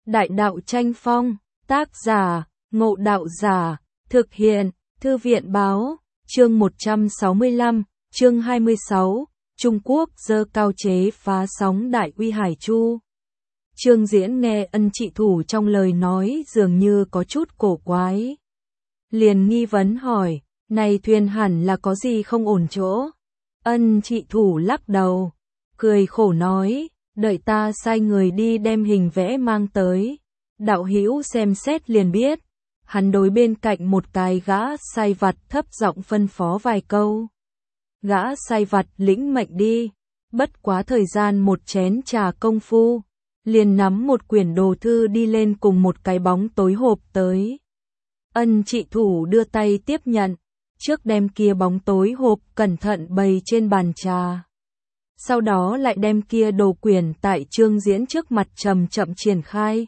Đại đạo tranh phong, tác giả, Ngộ Đạo Giả, thực hiện, Thư viện báo, chương 165, chương 26, Trung Quốc giơ cao chế phá sóng Đại Uy Hải Chu. Trương Diễn nghe Ân Trị Thủ trong lời nói dường như có chút cổ quái. Liền nghi vấn hỏi, này thuyền hẳn là có gì không ổn chỗ? Ân Trị Thủ lắc đầu, cười khổ nói, đợi ta sai người đi đem hình vẽ mang tới. Đạo hữu xem xét liền biết. Hắn đối bên cạnh một cái gã sai vặt thấp giọng phân phó vài câu. Gã sai vặt lĩnh mệnh đi, bất quá thời gian một chén trà công phu, liền nắm một quyển đồ thư đi lên cùng một cái bóng tối hộp tới. Ân Trị Thủ đưa tay tiếp nhận, trước đem kia bóng tối hộp cẩn thận bày trên bàn trà. Sau đó lại đem kia đồ quyển tại Trương Diễn trước mặt chậm chậm triển khai.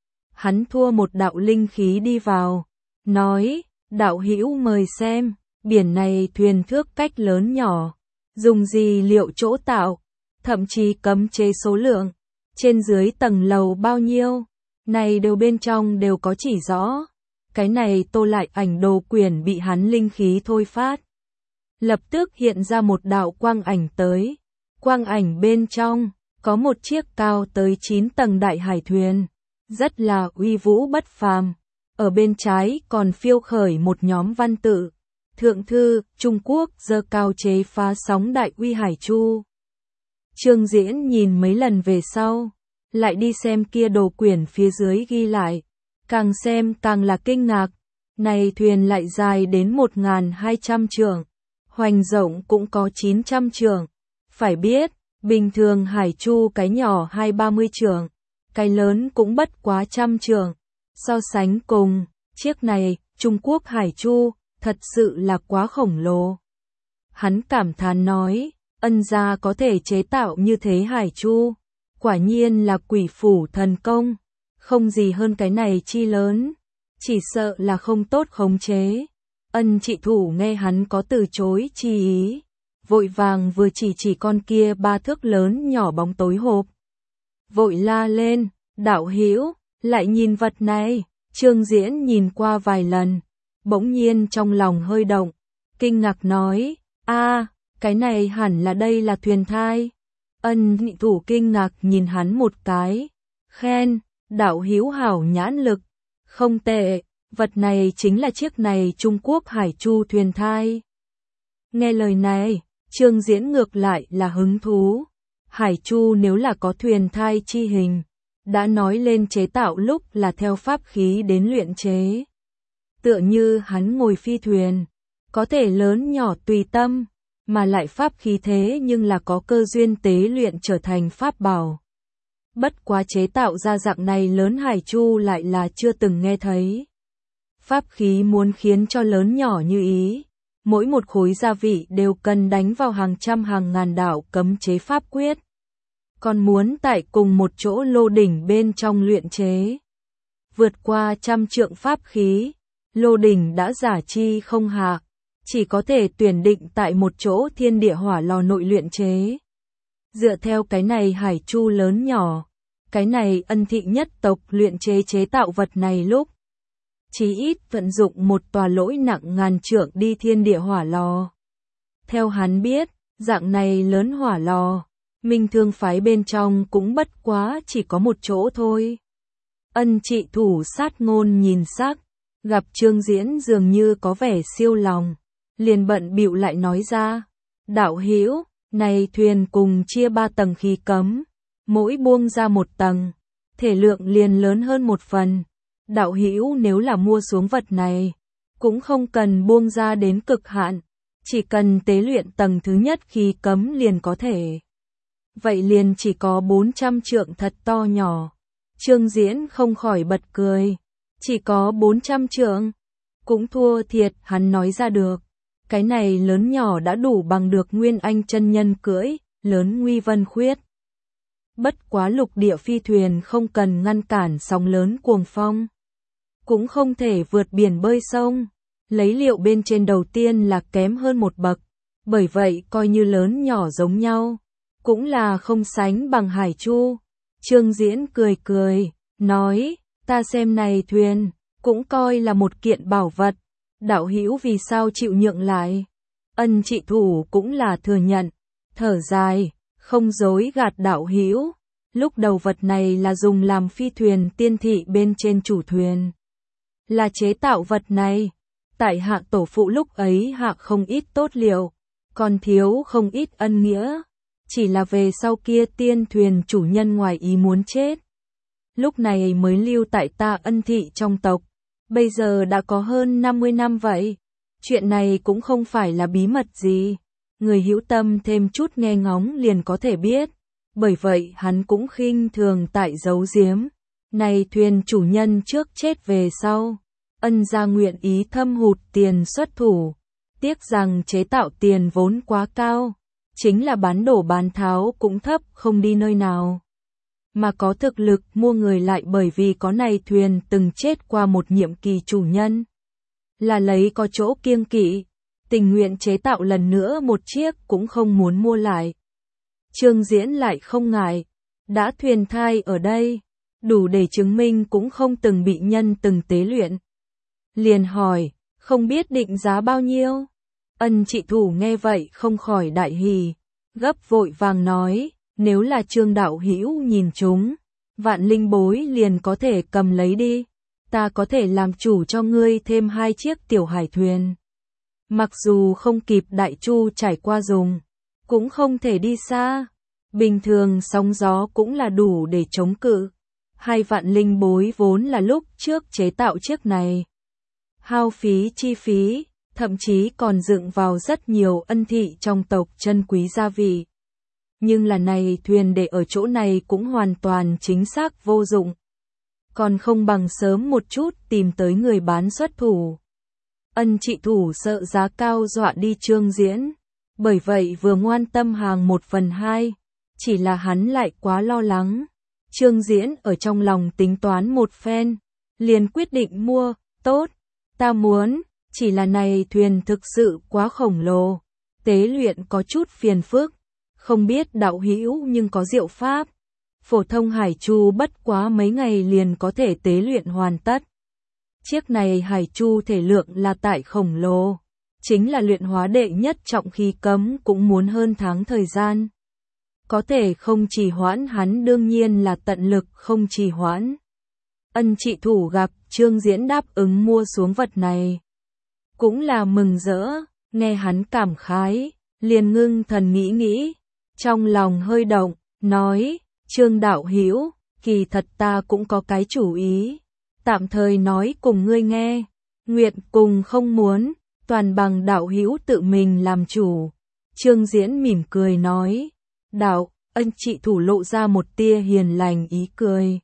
Hắn thua một đạo linh khí đi vào, nói, đạo hữu mời xem, biển này thuyền thước cách lớn nhỏ, dùng gì liệu chỗ tạo, thậm chí cấm chế số lượng, trên dưới tầng lầu bao nhiêu, này đều bên trong đều có chỉ rõ. Cái này tô lại ảnh đồ quyển bị hắn linh khí thôi phát. Lập tức hiện ra một đạo quang ảnh tới, quang ảnh bên trong, có một chiếc cao tới 9 tầng đại hải thuyền. Rất là uy vũ bất phàm, ở bên trái còn phiêu khởi một nhóm văn tự, thượng thư, Trung Quốc giơ cao chế phá sóng Đại Uy Hải Chu. Trương Diễn nhìn mấy lần về sau, lại đi xem kia đồ quyển phía dưới ghi lại, càng xem càng là kinh ngạc, này thuyền lại dài đến 1.200 trượng, hoành rộng cũng có 900 trượng, phải biết, bình thường Hải Chu cái nhỏ 20-30 trượng. Cái lớn cũng bất quá 100 trượng, so sánh cùng, chiếc này, Trung Quốc Hải Chu, thật sự là quá khổng lồ. Hắn cảm thán nói, Ân gia có thể chế tạo như thế Hải Chu, quả nhiên là quỷ phủ thần công, không gì hơn cái này chi lớn, chỉ sợ là không tốt khống chế. Ân Trị Thủ nghe hắn có từ chối chi ý, vội vàng vừa chỉ con kia 3 thước lớn nhỏ bóng tối hộp. Vội la lên, đạo hữu, lại nhìn vật này. Trương Diễn nhìn qua vài lần, bỗng nhiên trong lòng hơi động, kinh ngạc nói, cái này hẳn là đây là thuyền thai. Ân Trị Thủ kinh ngạc nhìn hắn một cái, khen, đạo hữu hảo nhãn lực, không tệ, vật này chính là chiếc này Trung Quốc Hải Chu thuyền thai. Nghe lời này, Trương Diễn ngược lại là hứng thú. Hải Chu nếu là có thuyền thai chi hình, đã nói lên chế tạo lúc là theo pháp khí đến luyện chế. Tựa như hắn ngồi phi thuyền, có thể lớn nhỏ tùy tâm, mà lại pháp khí thế nhưng là có cơ duyên tế luyện trở thành pháp bảo. Bất quá chế tạo ra dạng này lớn Hải Chu lại là chưa từng nghe thấy. Pháp khí muốn khiến cho lớn nhỏ như ý, mỗi một khối gia vị đều cần đánh vào hàng trăm hàng ngàn đạo cấm chế pháp quyết. Còn muốn tại cùng một chỗ lô đỉnh bên trong luyện chế. Vượt qua 100 trượng pháp khí, lô đỉnh đã giả chi không hạ, chỉ có thể tuyển định tại một chỗ thiên địa hỏa lò nội luyện chế. Dựa theo cái này Hải Chu lớn nhỏ, cái này Ân thị nhất tộc luyện chế tạo vật này lúc, chí ít vận dụng một tòa lỗi nặng ngàn trượng đi thiên địa hỏa lò. Theo hắn biết, dạng này lớn hỏa lò, Minh Thương phái bên trong cũng bất quá chỉ có một chỗ thôi. Ân Trị Thủ sát ngôn nhìn sắc, gặp Trương Diễn dường như có vẻ siêu lòng, liền bận bịu lại nói ra, đạo hữu, này thuyền cùng chia 3 tầng khí cấm, mỗi buông ra một tầng, thể lượng liền lớn hơn một phần. Đạo hữu nếu là mua xuống vật này, cũng không cần buông ra đến cực hạn, chỉ cần tế luyện tầng thứ nhất khí cấm liền có thể. Vậy liền chỉ có 400 trượng thật to nhỏ. Trương Diễn không khỏi bật cười. Chỉ có 400 trượng. Cũng thua thiệt, hắn nói ra được. Cái này lớn nhỏ đã đủ bằng được Nguyên Anh chân nhân cưỡi, lớn nguy vân khuyết. Bất quá lục địa phi thuyền không cần ngăn cản sóng lớn cuồng phong. Cũng không thể vượt biển bơi sông. Lấy liệu bên trên đầu tiên là kém hơn một bậc. Bởi vậy coi như lớn nhỏ giống nhau, cũng là không sánh bằng Hải Chu. Trương Diễn cười cười, nói, ta xem này thuyền, cũng coi là một kiện bảo vật, đạo hữu vì sao chịu nhượng lại? Ân trị thủ cũng là thừa nhận, thở dài, không dối gạt đạo hữu. Lúc đầu vật này là dùng làm phi thuyền tiên thị bên trên chủ thuyền. Là chế tạo vật này, tại hạ tổ phụ lúc ấy hạ không ít tốt liệu, còn thiếu không ít ân nghĩa. Chỉ là về sau kia tiên thuyền chủ nhân ngoài ý muốn chết. Lúc này mới lưu tại ta Ân thị trong tộc. Bây giờ đã có hơn 50 năm vậy. Chuyện này cũng không phải là bí mật gì. Người hữu tâm thêm chút nghe ngóng liền có thể biết. Bởi vậy hắn cũng khinh thường tại giấu giếm. Này thuyền chủ nhân trước chết về sau. Ân gia nguyện ý thâm hụt tiền xuất thủ. Tiếc rằng chế tạo tiền vốn quá cao. Chính là bán đổ bán tháo cũng thấp không đi nơi nào. Mà có thực lực mua người lại bởi vì có này thuyền từng chết qua một nhiệm kỳ chủ nhân. Là lấy có chỗ kiêng kỵ, tình nguyện chế tạo lần nữa một chiếc cũng không muốn mua lại. Trương Diễn lại không ngại, đã thuyền thai ở đây, đủ để chứng minh cũng không từng bị nhân từng tế luyện. Liền hỏi, không biết định giá bao nhiêu? Ân trị thủ nghe vậy không khỏi đại hỉ, gấp vội vàng nói, nếu là Trương đạo hữu nhìn chúng, vạn linh bối liền có thể cầm lấy đi, ta có thể làm chủ cho ngươi thêm 2 chiếc tiểu hải thuyền. Mặc dù không kịp đại chu trải qua dùng, cũng không thể đi xa, bình thường sóng gió cũng là đủ để chống cự. 2 vạn linh bối vốn là lúc trước chế tạo chiếc này. Hao phí chi phí, thậm chí còn dựng vào rất nhiều ân thị trong tộc chân quý gia vị. Nhưng là này thuyền để ở chỗ này cũng hoàn toàn chính xác vô dụng. Còn không bằng sớm một chút tìm tới người bán xuất thủ. Ân trị thủ sợ giá cao dọa đi Trương Diễn. Bởi vậy vừa ngoan tâm hàng 1/2. Chỉ là hắn lại quá lo lắng. Trương Diễn ở trong lòng tính toán một phen. Liền quyết định mua, tốt, ta muốn, chỉ là này thuyền thực sự quá khổng lồ. Tế luyện có chút phiền phức. Không biết đạo hữu nhưng có diệu pháp. Phổ thông hải chu bất quá mấy ngày liền có thể tế luyện hoàn tất. Chiếc này hải chu thể lượng là tại khổng lồ. Chính là luyện hóa đệ nhất trọng khí cấm cũng muốn hơn tháng thời gian. Có thể không trì hoãn hắn đương nhiên là tận lực không trì hoãn. Ân trị thủ gặp Trương Diễn đáp ứng mua xuống vật này. Cũng là mừng rỡ, nghe hắn cảm khái, liền ngưng thần nghĩ. Trong lòng hơi động, nói, Trương đạo hữu, kỳ thật ta cũng có cái chủ ý. Tạm thời nói cùng ngươi nghe, nguyện cùng không muốn, toàn bằng đạo hữu tự mình làm chủ. Trương Diễn mỉm cười nói, đạo, ân trị thủ lộ ra một tia hiền lành ý cười.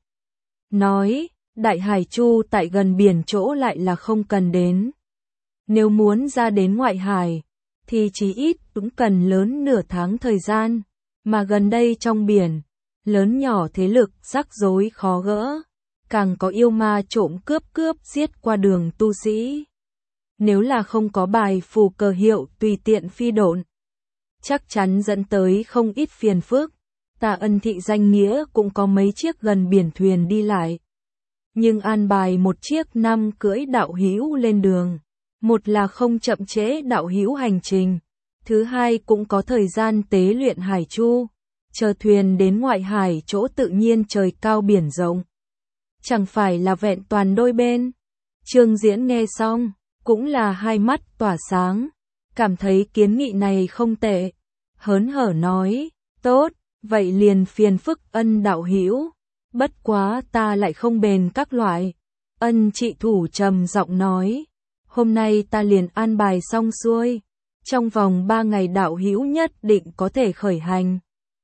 Nói, đại hải chu tại gần biển chỗ lại là không cần đến. Nếu muốn ra đến ngoại hải, thì chỉ ít cũng cần lớn nửa tháng thời gian, mà gần đây trong biển, lớn nhỏ thế lực rắc rối khó gỡ, càng có yêu ma trộm cướp giết qua đường tu sĩ. Nếu là không có bài phù cờ hiệu tùy tiện phi độn, chắc chắn dẫn tới không ít phiền phức. Ta Ân thị danh nghĩa cũng có mấy chiếc gần biển thuyền đi lại. Nhưng an bài một chiếc 5 cưỡi đạo hữu lên đường. Một là không chậm trễ đạo hữu hành trình. Thứ hai cũng có thời gian tế luyện hải chu. Chờ thuyền đến ngoại hải chỗ tự nhiên trời cao biển rộng. Chẳng phải là vẹn toàn đôi bên. Trương Diễn nghe xong, cũng là hai mắt tỏa sáng. Cảm thấy kiến nghị này không tệ. Hớn hở nói, tốt, vậy liền phiền phức Ân đạo hữu. Bất quá ta lại không bền các loại. Ân trị thủ trầm giọng nói, hôm nay ta liền an bài xong xuôi. Trong vòng 3 ngày đạo hữu nhất định có thể khởi hành.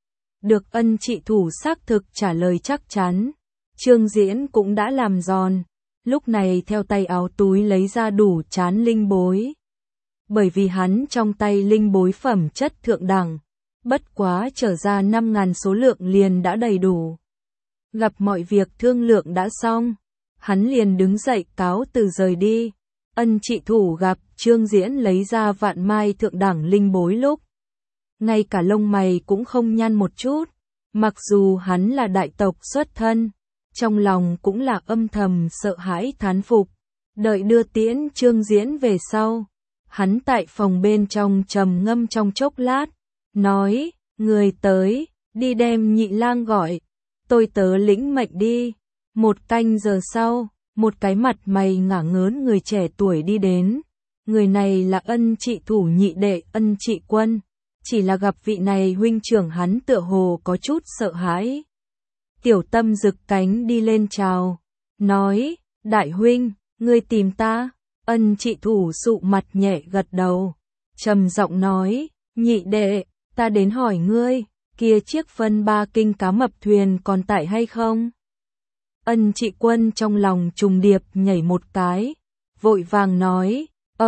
Được Ân trị thủ xác thực trả lời chắc chắn. Trương Diễn cũng đã làm giòn. Lúc này theo tay áo túi lấy ra đủ chán linh bối. Bởi vì hắn trong tay linh bối phẩm chất thượng đẳng. Bất quá trở ra 5.000 số lượng liền đã đầy đủ. Gặp mọi việc thương lượng đã xong. Hắn liền đứng dậy cáo từ rời đi. Ân trị thủ gặp Trương Diễn lấy ra vạn mai thượng đẳng linh bối lúc. Ngay cả lông mày cũng không nhăn một chút. Mặc dù hắn là đại tộc xuất thân. trong lòng cũng là âm thầm sợ hãi thán phục. Đợi đưa tiễn Trương Diễn về sau, hắn tại phòng bên trong trầm ngâm trong chốc lát, nói, người tới, đi đem Nhị Lang gọi, tôi tớ lĩnh mệnh đi. 1 canh giờ sau, một cái mặt mày ngả ngớn người trẻ tuổi đi đến. Người này là Ân Trị Thủ nhị đệ Ân Trị Quân, chỉ là gặp vị này huynh trưởng hắn tựa hồ có chút sợ hãi. Tiểu Tâm rực cánh đi lên chào, nói, đại huynh, ngươi tìm ta. Ân Trị Thủ sụ mặt nhẹ gật đầu, trầm giọng nói, nhị đệ, ta đến hỏi ngươi, kia chiếc phân 3 kinh cá mập thuyền còn tại hay không? Ân Trị Quân trong lòng trùng điệp nhảy một cái, vội vàng nói,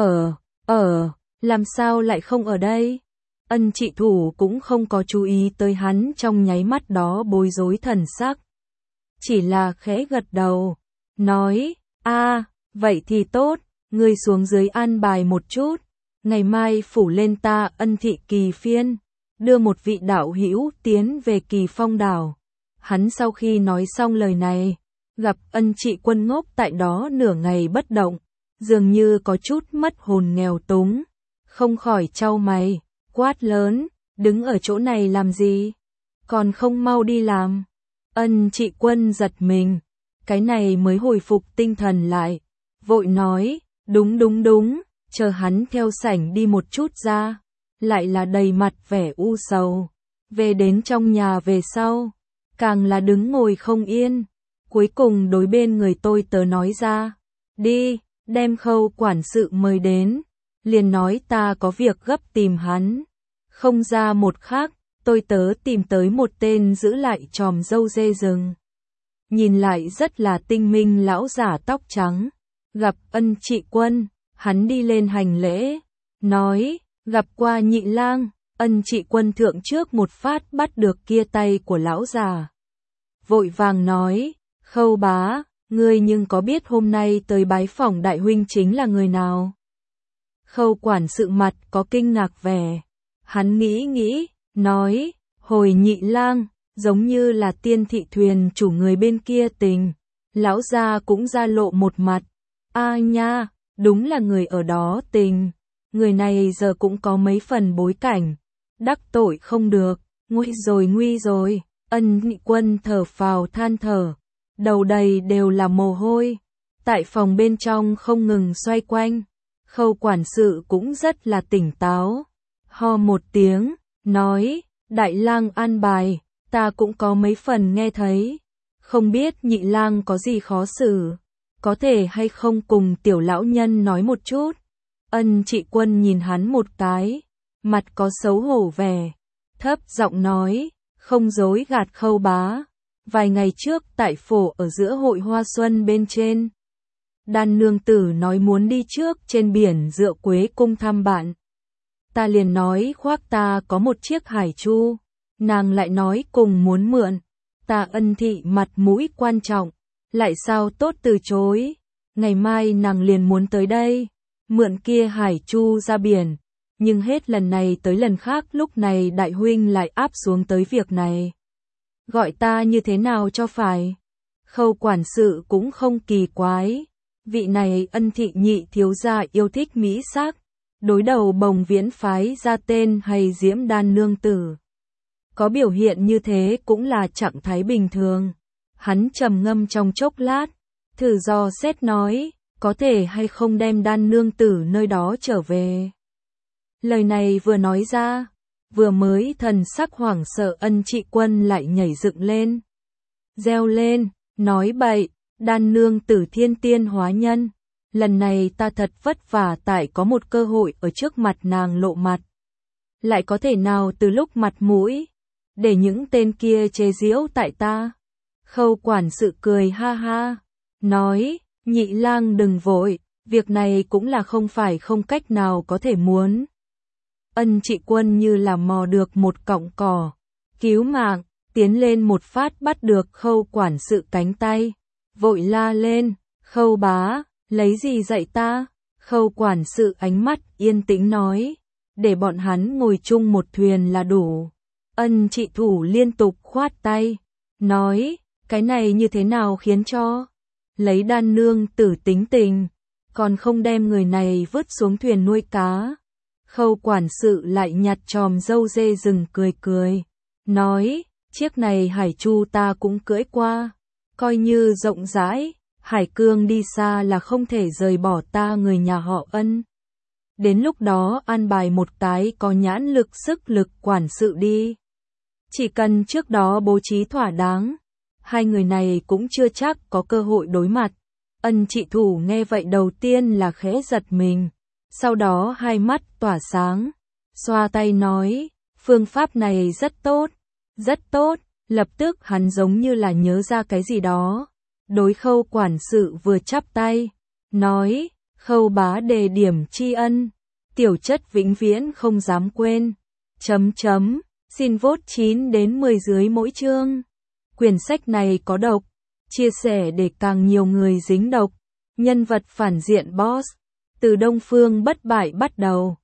làm sao lại không ở đây? Ân Trị Thủ cũng không có chú ý tới hắn trong nháy mắt đó bối rối thần sắc. Chỉ là khẽ gật đầu, nói, vậy thì tốt, ngươi xuống dưới an bài một chút, ngày mai phủ lên ta Ân thị Kỳ phiên, đưa một vị đạo hữu tiến về Kỳ Phong đảo. Hắn sau khi nói xong lời này, gặp Ân Trị Quân ngốc tại đó nửa ngày bất động, dường như có chút mất hồn nghèo túng, không khỏi chau mày, quát lớn, đứng ở chỗ này làm gì? Còn không mau đi làm. Ân Trị Quân giật mình, cái này mới hồi phục tinh thần lại, vội nói, đúng, chờ hắn theo sảnh đi một chút ra, lại là đầy mặt vẻ u sầu. Về đến trong nhà về sau, càng là đứng ngồi không yên, cuối cùng đối bên người tôi tớ nói ra, đi, đem Khâu quản sự mời đến, liền nói ta có việc gấp tìm hắn. Không ra một khắc, tôi tớ tìm tới một tên giữ lại chòm râu dê rừng. Nhìn lại rất là tinh minh lão giả tóc trắng, gặp Ân Trị Quân, hắn đi lên hành lễ, nói, gặp qua Nhị Lang. Ân Trị Quân thượng trước một phát bắt được kia tay của lão già, vội vàng nói, Khâu bá, ngươi nhưng có biết hôm nay tới bái phỏng đại huynh chính là người nào? Khâu quản sự mặt có kinh ngạc vẻ, hắn nghĩ, nói, hồi Nhị Lang, giống như là Tiên thị thuyền chủ người bên kia tình. Lão gia cũng ra lộ một mặt, nha, đúng là người ở đó tình, người này giờ cũng có mấy phần bối cảnh, đắc tội không được, nguy rồi. Ân Trị Quân thở phào than thở, đầu đầy đều là mồ hôi, tại phòng bên trong không ngừng xoay quanh. Khâu quản sự cũng rất là tỉnh táo, ho một tiếng, nói, Đại Lang an bài, ta cũng có mấy phần nghe thấy, không biết Nhị Lang có gì khó xử, có thể hay không cùng tiểu lão nhân nói một chút. Ân Trị Quân nhìn hắn một cái, mặt có xấu hổ vẻ, thấp giọng nói, không dối gạt Khâu bá, vài ngày trước tại phổ ở giữa hội hoa xuân bên trên, Đan nương tử nói muốn đi trước trên biển Dựa Quế cung thăm bạn. Ta liền nói khoác ta có một chiếc hải chu, nàng lại nói cùng muốn mượn, ta Ân thị mặt mũi quan trọng, lại sao tốt từ chối. Ngày mai nàng liền muốn tới đây, mượn kia hải chu ra biển, nhưng hết lần này tới lần khác lúc này đại huynh lại áp xuống tới việc này. Gọi ta như thế nào cho phải? Khâu quản sự cũng không kỳ quái, vị này Ân thị nhị thiếu gia yêu thích mỹ sắc, đối đầu Bồng Viễn phái ra tên hay Diễm Đan nương tử. Có biểu hiện như thế cũng là trạng thái bình thường. Hắn trầm ngâm trong chốc lát, thử dò xét nói, có thể hay không đem Đan nương tử nơi đó trở về. Lời này vừa nói ra, vừa mới thần sắc hoảng sợ Ân Trị Quân lại nhảy dựng lên, reo lên, nói bậy, Đan nương tử thiên tiên hóa nhân, lần này ta thật vất vả tại có một cơ hội ở trước mặt nàng lộ mặt, lại có thể nào từ lúc mặt mũi để những tên kia chế giễu tại ta. Khâu quản sự cười ha ha, nói, Nhị Lang đừng vội, việc này cũng là không phải không cách nào có thể muốn. Ân Trị Quân như là mò được một cọng cỏ, cứu mạng, tiến lên một phát bắt được Khâu quản sự cánh tay, vội la lên, Khâu bá, lấy gì dạy ta? Khâu quản sự ánh mắt yên tĩnh nói, để bọn hắn ngồi chung một thuyền là đủ. Ân Trị Thủ liên tục khoát tay, nói, Cái này như thế nào khiến cho lấy Đan nương tử tính tình, còn không đem người này vứt xuống thuyền nuôi cá. Khâu quản sự lại nhặt chòm râu dê rừng cười cười, nói, chiếc này hải chu ta cũng cưỡi qua, coi như rộng rãi, hải cương đi xa là không thể rời bỏ ta người nhà họ Ân. Đến lúc đó an bài một cái có nhãn lực sức lực quản sự đi. Chỉ cần trước đó bố trí thỏa đáng, hai người này cũng chưa chắc có cơ hội đối mặt. Ân trị thủ nghe vậy đầu tiên là khẽ giật mình, sau đó hai mắt tỏa sáng, xoa tay nói, phương pháp này rất tốt, lập tức hắn giống như là nhớ ra cái gì đó. Đối Khâu quản sự vừa chắp tay, nói, Khâu bá đề điểm tri ân, tiểu chất vĩnh viễn không dám quên. Xin vote 9 đến 10 dưới mỗi chương. Quyển sách này có độc, chia sẻ để càng nhiều người dính độc. Nhân vật phản diện boss, từ Đông Phương bất bại bắt đầu.